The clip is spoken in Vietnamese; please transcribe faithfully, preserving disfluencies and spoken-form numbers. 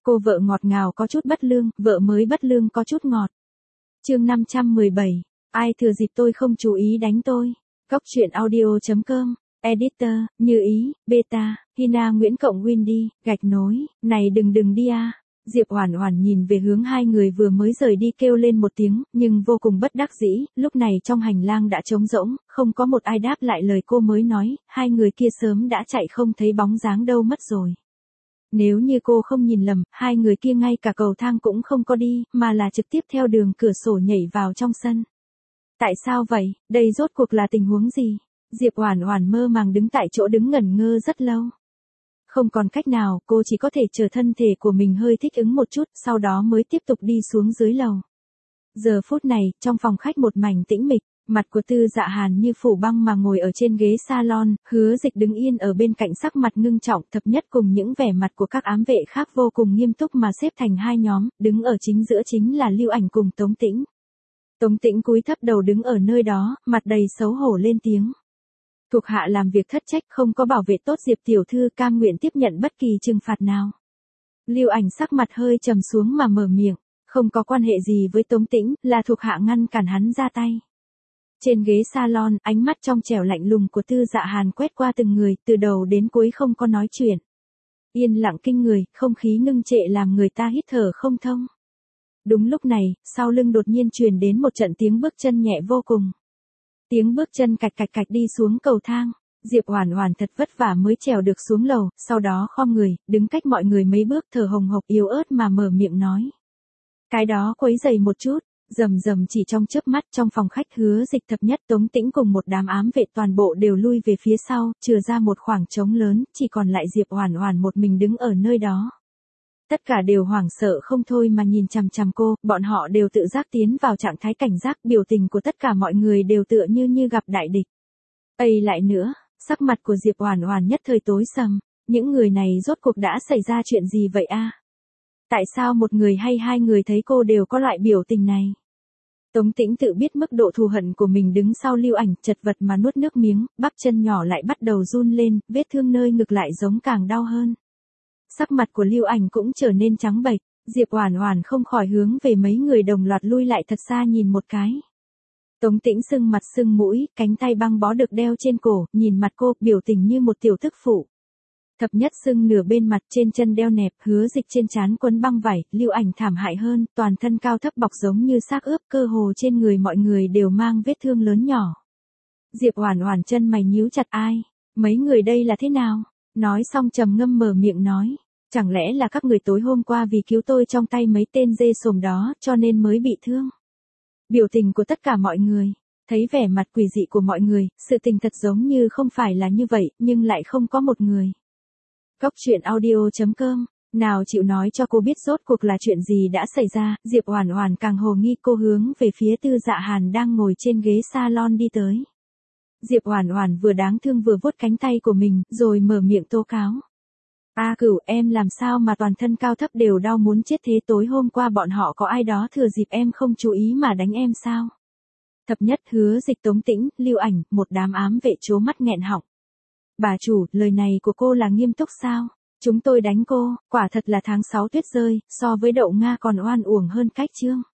Cô vợ ngọt ngào có chút bất lương, vợ mới bất lương có chút ngọt. Chương năm trăm mười bảy, ai thừa dịp tôi không chú ý đánh tôi. Góc truyện audio chấm com, editor, Như Ý, beta, Hina Nguyễn cộng Windy, gạch nối, này đừng đừng đi a. Diệp Oản Oản nhìn về hướng hai người vừa mới rời đi kêu lên một tiếng, nhưng vô cùng bất đắc dĩ, lúc này trong hành lang đã trống rỗng, không có một ai đáp lại lời cô mới nói, hai người kia sớm đã chạy không thấy bóng dáng đâu mất rồi. Nếu như cô không nhìn lầm, hai người kia ngay cả cầu thang cũng không có đi, mà là trực tiếp theo đường cửa sổ nhảy vào trong sân. Tại sao vậy, đây rốt cuộc là tình huống gì? Diệp Oản Oản mơ màng đứng tại chỗ đứng ngẩn ngơ rất lâu. Không còn cách nào, cô chỉ có thể chờ thân thể của mình hơi thích ứng một chút, sau đó mới tiếp tục đi xuống dưới lầu. Giờ phút này, trong phòng khách một mảnh tĩnh mịch, mặt của Tư Dạ Hàn như phủ băng mà ngồi ở trên ghế salon, Hứa Dịch đứng yên ở bên cạnh sắc mặt ngưng trọng, thập nhất cùng những vẻ mặt của các ám vệ khác vô cùng nghiêm túc mà xếp thành hai nhóm, đứng ở chính giữa chính là Lưu Ảnh cùng Tống Tĩnh. Tống Tĩnh cúi thấp đầu đứng ở nơi đó, mặt đầy xấu hổ lên tiếng. Thuộc hạ làm việc thất trách không có bảo vệ tốt Diệp tiểu thư, cam nguyện tiếp nhận bất kỳ trừng phạt nào. Lưu Ảnh sắc mặt hơi trầm xuống mà mở miệng, không có quan hệ gì với Tống Tĩnh, là thuộc hạ ngăn cản hắn ra tay. Trên ghế salon, ánh mắt trong trẻo lạnh lùng của Tư Dạ Hàn quét qua từng người, từ đầu đến cuối không có nói chuyện. Yên lặng kinh người, không khí ngưng trệ làm người ta hít thở không thông. Đúng lúc này, sau lưng đột nhiên truyền đến một trận tiếng bước chân nhẹ vô cùng. Tiếng bước chân cạch cạch cạch đi xuống cầu thang, Diệp Oản Oản thật vất vả mới trèo được xuống lầu, sau đó khom người, đứng cách mọi người mấy bước thở hồng hộc yếu ớt mà mở miệng nói. Cái đó quấy rầy một chút, rầm rầm chỉ trong chớp mắt trong phòng khách Hứa Dịch thập nhất Tống Tĩnh cùng một đám ám vệ toàn bộ đều lui về phía sau, chừa ra một khoảng trống lớn, chỉ còn lại Diệp Oản Oản một mình đứng ở nơi đó. Tất cả đều hoảng sợ không thôi mà nhìn chằm chằm cô, bọn họ đều tự giác tiến vào trạng thái cảnh giác, biểu tình của tất cả mọi người đều tựa như như gặp đại địch. Ây lại nữa, sắc mặt của Diệp Oản Oản nhất thời tối sầm, những người này rốt cuộc đã xảy ra chuyện gì vậy a? Tại sao một người hay hai người thấy cô đều có loại biểu tình này? Tống Tĩnh tự biết mức độ thù hận của mình đứng sau Lưu Ảnh, chật vật mà nuốt nước miếng, bắp chân nhỏ lại bắt đầu run lên, vết thương nơi ngực lại giống càng đau hơn. Sắc mặt của Lưu Ảnh cũng trở nên trắng bệch, Diệp Oản Oản không khỏi hướng về mấy người đồng loạt lui lại thật xa nhìn một cái. Tống Tĩnh sưng mặt sưng mũi, cánh tay băng bó được đeo trên cổ, nhìn mặt cô, biểu tình như một tiểu tức phụ. Thập nhất sưng nửa bên mặt, trên chân đeo nẹp, Hứa Dịch trên trán quấn băng vải, Lưu Ảnh thảm hại hơn, toàn thân cao thấp bọc giống như xác ướp, cơ hồ trên người mọi người đều mang vết thương lớn nhỏ. Diệp Oản Oản chân mày nhíu chặt, ai? Mấy người đây là thế nào? Nói xong trầm ngâm mở miệng nói, chẳng lẽ là các người tối hôm qua vì cứu tôi trong tay mấy tên dê sồm đó, cho nên mới bị thương? Biểu tình của tất cả mọi người, thấy vẻ mặt quỷ dị của mọi người, sự tình thật giống như không phải là như vậy, nhưng lại không có một người. Góc truyện audio chấm com, nào chịu nói cho cô biết rốt cuộc là chuyện gì đã xảy ra, Diệp Oản Oản càng hồ nghi, cô hướng về phía Tư Dạ Hàn đang ngồi trên ghế salon đi tới. Diệp Oản Oản vừa đáng thương vừa vuốt cánh tay của mình, rồi mở miệng tố cáo. A Cửu, em làm sao mà toàn thân cao thấp đều đau muốn chết thế, tối hôm qua bọn họ có ai đó thừa dịp em không chú ý mà đánh em sao? Thập nhất, Hứa Dịch, Tống Tĩnh, Lưu Ảnh, một đám ám vệ trố mắt nghẹn họng. Bà chủ, lời này của cô là nghiêm túc sao? Chúng tôi đánh cô, quả thật là tháng sáu tuyết rơi, so với đậu Nga còn oan uổng hơn cách chương.